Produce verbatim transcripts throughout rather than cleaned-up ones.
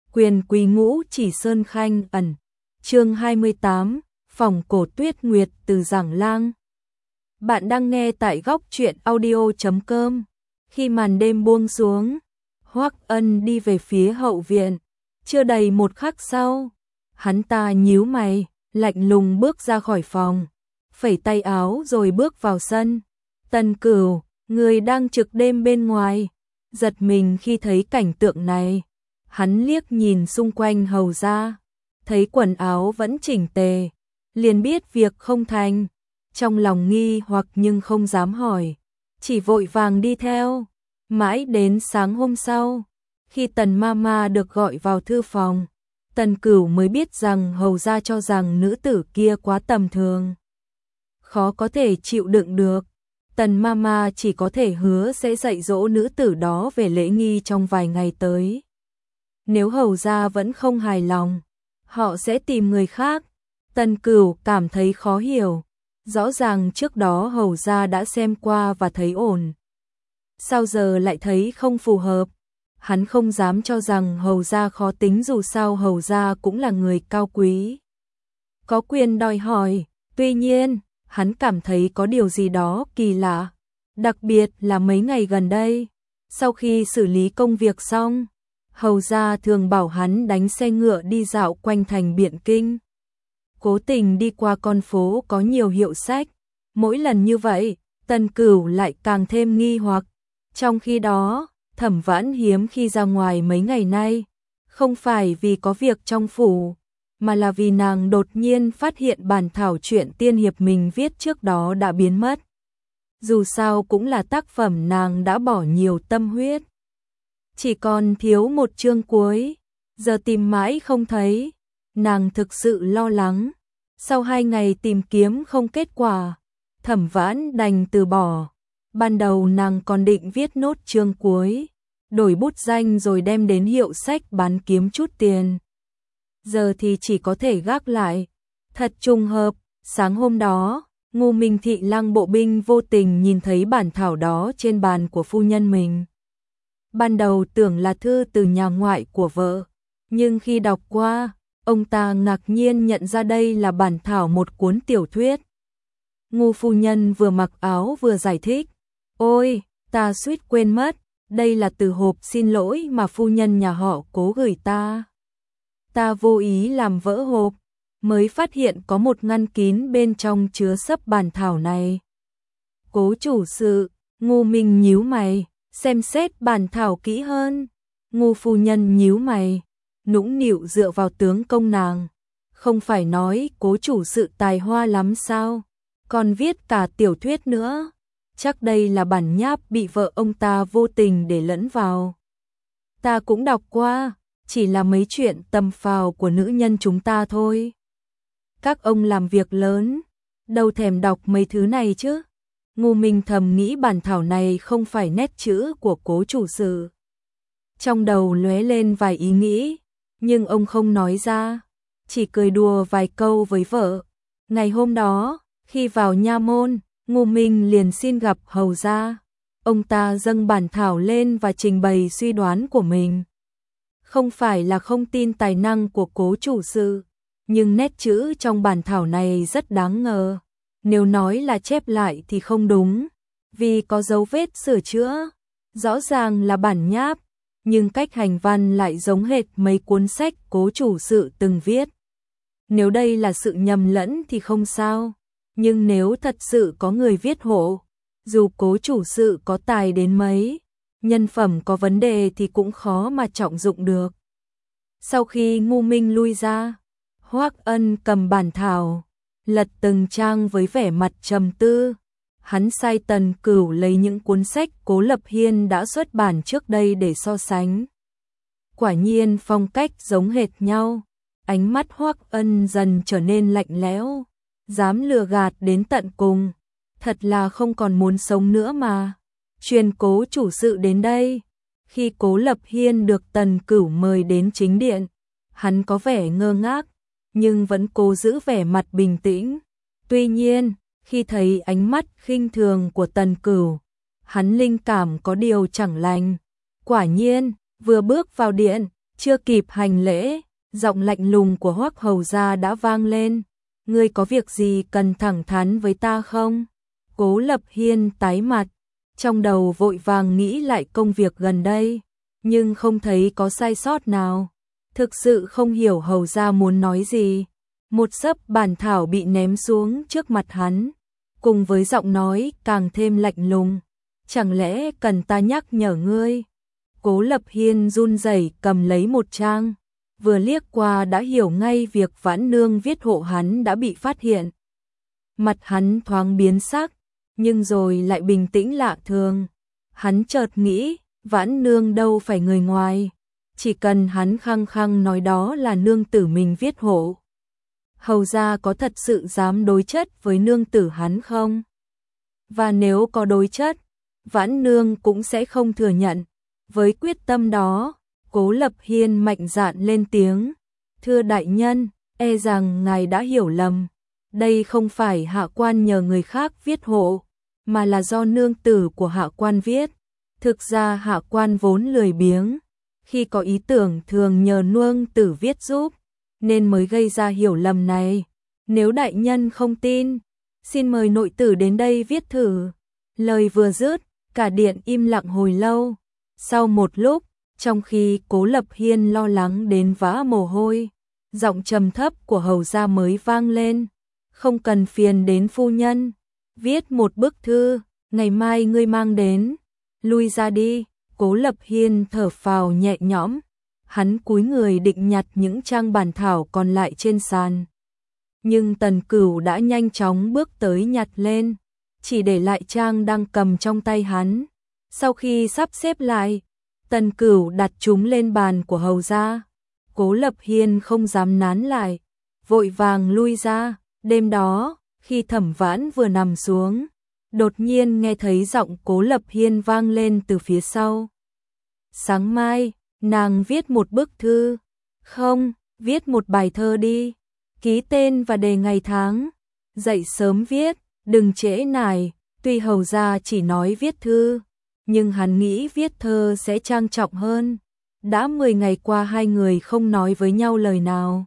Quyền quý ngũ chỉ sơn khanh ẩn. Chương hai mươi tám, phòng cổ Tuyết Nguyệt từ Giảng Lang. Bạn đang nghe tại góc truyện audio chấm com. Khi màn đêm buông xuống, Hoắc Ân đi về phía hậu viện. Chưa đầy một khắc sau, hắn ta nhíu mày, lạnh lùng bước ra khỏi phòng, phẩy tay áo rồi bước vào sân. Tần Cửu, người đang trực đêm bên ngoài, giật mình khi thấy cảnh tượng này. Hắn liếc nhìn xung quanh hầu ra, thấy quần áo vẫn chỉnh tề, liền biết việc không thành. Trong lòng nghi hoặc nhưng không dám hỏi, chỉ vội vàng đi theo. Mãi đến sáng hôm sau, khi Tần Mama được gọi vào thư phòng, Tần Cửu mới biết rằng hầu ra cho rằng nữ tử kia quá tầm thường, khó có thể chịu đựng được. Tần Mama chỉ có thể hứa sẽ dạy dỗ nữ tử đó về lễ nghi trong vài ngày tới. Nếu hầu ra vẫn không hài lòng, họ sẽ tìm người khác. Tần Cửu cảm thấy khó hiểu, rõ ràng trước đó hầu ra đã xem qua và thấy ổn, sao giờ lại thấy không phù hợp. Hắn không dám cho rằng hầu ra khó tính, dù sao hầu ra cũng là người cao quý, có quyền đòi hỏi. Tuy nhiên, hắn cảm thấy có điều gì đó kỳ lạ, đặc biệt là mấy ngày gần đây, sau khi xử lý công việc xong, hầu ra thường bảo hắn đánh xe ngựa đi dạo quanh thành Biện Kinh, cố tình đi qua con phố có nhiều hiệu sách. Mỗi lần như vậy, Tần Cửu lại càng thêm nghi hoặc. Trong khi đó, Thẩm Vãn hiếm khi ra ngoài mấy ngày nay, không phải vì có việc trong phủ, mà là vì nàng đột nhiên phát hiện bản thảo truyện tiên hiệp mình viết trước đó đã biến mất. Dù sao cũng là tác phẩm nàng đã bỏ nhiều tâm huyết, chỉ còn thiếu một chương cuối, giờ tìm mãi không thấy. Nàng thực sự lo lắng. Sau hai ngày tìm kiếm không kết quả, Thẩm Vãn đành từ bỏ. Ban đầu nàng còn định viết nốt chương cuối, đổi bút danh rồi đem đến hiệu sách bán kiếm chút tiền. Giờ thì chỉ có thể gác lại. Thật trùng hợp, sáng hôm đó, Ngô Minh Thị Lăng bộ binh vô tình nhìn thấy bản thảo đó trên bàn của phu nhân mình. Ban đầu tưởng là thư từ nhà ngoại của vợ, nhưng khi đọc qua, ông ta ngạc nhiên nhận ra đây là bản thảo một cuốn tiểu thuyết. Ngô phu nhân vừa mặc áo vừa giải thích, ôi, ta suýt quên mất, đây là từ hộp xin lỗi mà phu nhân nhà họ Cố gửi ta. Ta vô ý làm vỡ hộp, mới phát hiện có một ngăn kín bên trong chứa sấp bản thảo này. Cố chủ sự, Ngô Minh nhíu mày, xem xét bản thảo kỹ hơn. Ngô phu nhân nhíu mày, nũng nịu dựa vào tướng công nàng. Không phải nói cố chủ sự tài hoa lắm sao, còn viết cả tiểu thuyết nữa. Chắc đây là bản nháp bị vợ ông ta vô tình để lẫn vào. Ta cũng đọc qua, chỉ là mấy chuyện tầm phào của nữ nhân chúng ta thôi. Các ông làm việc lớn, đâu thèm đọc mấy thứ này chứ. Ngô Minh thầm nghĩ bản thảo này không phải nét chữ của cố chủ sự. Trong đầu lóe lên vài ý nghĩ, nhưng ông không nói ra, chỉ cười đùa vài câu với vợ. Ngày hôm đó, khi vào nha môn, Ngô Minh liền xin gặp hầu ra. Ông ta dâng bản thảo lên và trình bày suy đoán của mình. Không phải là không tin tài năng của cố chủ sự, nhưng nét chữ trong bản thảo này rất đáng ngờ. Nếu nói là chép lại thì không đúng, vì có dấu vết sửa chữa. Rõ ràng là bản nháp, nhưng cách hành văn lại giống hệt mấy cuốn sách cố chủ sự từng viết. Nếu đây là sự nhầm lẫn thì không sao, nhưng nếu thật sự có người viết hộ, dù cố chủ sự có tài đến mấy, nhân phẩm có vấn đề thì cũng khó mà trọng dụng được. Sau khi Ngô Minh lui ra, Hoắc Ân cầm bản thảo, lật từng trang với vẻ mặt trầm tư. Hắn sai Tần Cửu lấy những cuốn sách Cố Lập Hiên đã xuất bản trước đây để so sánh. Quả nhiên phong cách giống hệt nhau. Ánh mắt Hoắc Ân dần trở nên lạnh lẽo, dám lừa gạt đến tận cùng, thật là không còn muốn sống nữa mà. Truyền cố chủ sự đến đây. Khi Cố Lập Hiên được Tần Cửu mời đến chính điện, hắn có vẻ ngơ ngác, nhưng vẫn cố giữ vẻ mặt bình tĩnh. Tuy nhiên, khi thấy ánh mắt khinh thường của Tần Cửu, hắn linh cảm có điều chẳng lành. Quả nhiên, vừa bước vào điện, Chưa kịp hành lễ, giọng lạnh lùng của Hoắc hầu gia đã vang lên. Ngươi có việc gì cần thẳng thắn với ta không? Cố Lập Hiên tái mặt, trong đầu vội vàng nghĩ lại công việc gần đây, nhưng không thấy có sai sót nào. Thực sự không hiểu hầu gia muốn nói gì. Một xấp bản thảo bị ném xuống trước mặt hắn, cùng với giọng nói càng thêm lạnh lùng. Chẳng lẽ cần ta nhắc nhở ngươi? Cố Lập Hiên run rẩy cầm lấy một trang, vừa liếc qua đã hiểu ngay việc Vãn Nương viết hộ hắn đã bị phát hiện. Mặt hắn thoáng biến sắc, nhưng rồi lại bình tĩnh lạ thường. Hắn chợt nghĩ, Vãn Nương đâu phải người ngoài, chỉ cần hắn khăng khăng nói đó là nương tử mình viết hộ. Hầu gia có thật sự dám đối chất với nương tử hắn không? Và nếu có đối chất, Vãn Nương cũng sẽ không thừa nhận. Với quyết tâm đó, Cố Lập Hiên mạnh dạn lên tiếng. Thưa đại nhân, e rằng ngài đã hiểu lầm. Đây không phải hạ quan nhờ người khác viết hộ, mà là do nương tử của hạ quan viết. Thực ra hạ quan vốn lười biếng, khi có ý tưởng thường nhờ nương tử viết giúp, nên mới gây ra hiểu lầm này. Nếu đại nhân không tin, xin mời nội tử đến đây viết thử. Lời vừa dứt, cả điện im lặng hồi lâu. Sau một lúc, trong khi Cố Lập Hiên lo lắng đến vã mồ hôi, giọng trầm thấp của hầu gia mới vang lên. Không cần phiền đến phu nhân, viết một bức thư, ngày mai ngươi mang đến. Lui ra đi. Cố Lập Hiên thở phào nhẹ nhõm, hắn cúi người định nhặt những trang bản thảo còn lại trên sàn. Nhưng Tần Cửu đã nhanh chóng bước tới nhặt lên, chỉ để lại trang đang cầm trong tay hắn. Sau khi sắp xếp lại, Tần Cửu đặt chúng lên bàn của hầu gia. Cố Lập Hiên không dám nán lại, vội vàng lui ra. Đêm đó, khi Thẩm Vãn vừa nằm xuống, đột nhiên nghe thấy giọng Cố Lập Hiên vang lên từ phía sau. Sáng mai, nàng viết một bức thư. Không, viết một bài thơ đi. Ký tên và đề ngày tháng. Dậy sớm viết, đừng trễ nải. Tuy hầu gia chỉ nói viết thư, nhưng hắn nghĩ viết thơ sẽ trang trọng hơn. Đã mười ngày qua hai người không nói với nhau lời nào.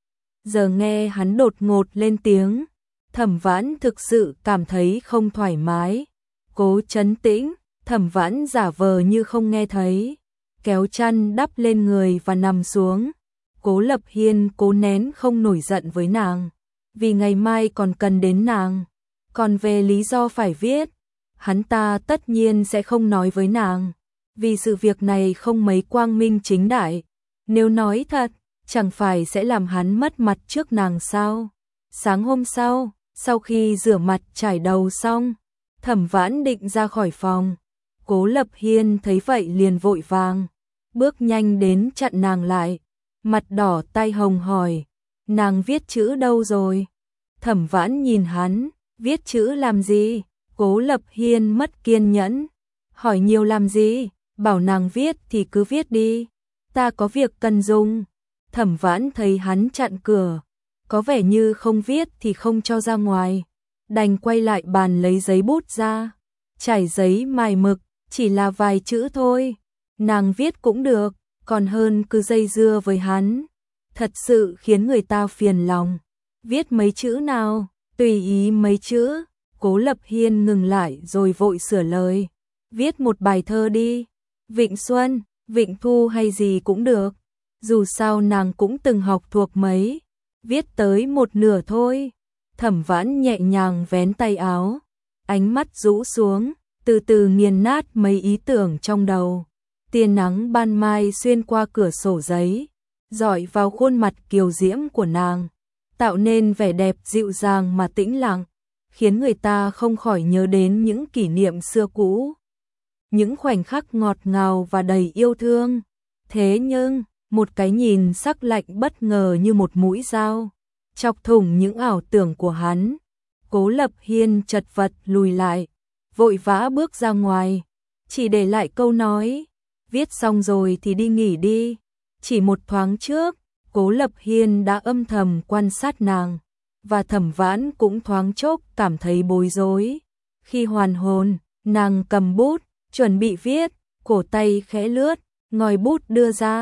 Giờ nghe hắn đột ngột lên tiếng, Thẩm Vãn thực sự cảm thấy không thoải mái. Cố trấn tĩnh, Thẩm Vãn giả vờ như không nghe thấy, kéo chăn đắp lên người và nằm xuống. Cố Lập Hiên cố nén không nổi giận với nàng, vì ngày mai còn cần đến nàng. Còn về lý do phải viết, hắn ta tất nhiên sẽ không nói với nàng, vì sự việc này không mấy quang minh chính đại. Nếu nói thật, chẳng phải sẽ làm hắn mất mặt trước nàng sao? Sáng hôm sau, sau khi rửa mặt trải đầu xong, Thẩm Vãn định ra khỏi phòng. Cố Lập Hiên thấy vậy liền vội vàng, bước nhanh đến chặn nàng lại, mặt đỏ tai hồng hỏi, nàng viết chữ đâu rồi? Thẩm Vãn nhìn hắn, viết chữ làm gì? Cố Lập Hiên mất kiên nhẫn, hỏi nhiều làm gì? Bảo nàng viết thì cứ viết đi, ta có việc cần dùng. Thẩm Vãn thấy hắn chặn cửa, có vẻ như không viết thì không cho ra ngoài, đành quay lại bàn lấy giấy bút ra, trải giấy mài mực, chỉ là vài chữ thôi, nàng viết cũng được, còn hơn cứ dây dưa với hắn, thật sự khiến người ta phiền lòng. Viết mấy chữ nào? Tùy ý mấy chữ. Cố Lập Hiên ngừng lại rồi vội sửa lời, viết một bài thơ đi, Vịnh Xuân, Vịnh Thu hay gì cũng được, dù sao nàng cũng từng học thuộc mấy, viết tới một nửa thôi. Thẩm Vãn nhẹ nhàng vén tay áo, ánh mắt rũ xuống, từ từ nghiền nát mấy ý tưởng trong đầu. Tia nắng ban mai xuyên qua cửa sổ giấy, rọi vào khuôn mặt kiều diễm của nàng, tạo nên vẻ đẹp dịu dàng mà tĩnh lặng, khiến người ta không khỏi nhớ đến những kỷ niệm xưa cũ, những khoảnh khắc ngọt ngào và đầy yêu thương. Thế nhưng, một cái nhìn sắc lạnh bất ngờ như một mũi dao, chọc thủng những ảo tưởng của hắn. Cố Lập Hiên chật vật lùi lại, vội vã bước ra ngoài, chỉ để lại câu nói, viết xong rồi thì đi nghỉ đi. Chỉ một thoáng trước, Cố Lập Hiên đã âm thầm quan sát nàng, và Thẩm Vãn cũng thoáng chốc cảm thấy bối rối. Khi hoàn hồn, nàng cầm bút, chuẩn bị viết, cổ tay khẽ lướt, ngòi bút đưa ra,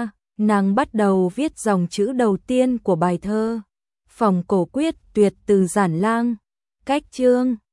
Nàng bắt đầu viết dòng chữ đầu tiên của bài thơ. Phòng cổ quyết tuyệt từ Giản Lang. Cách chương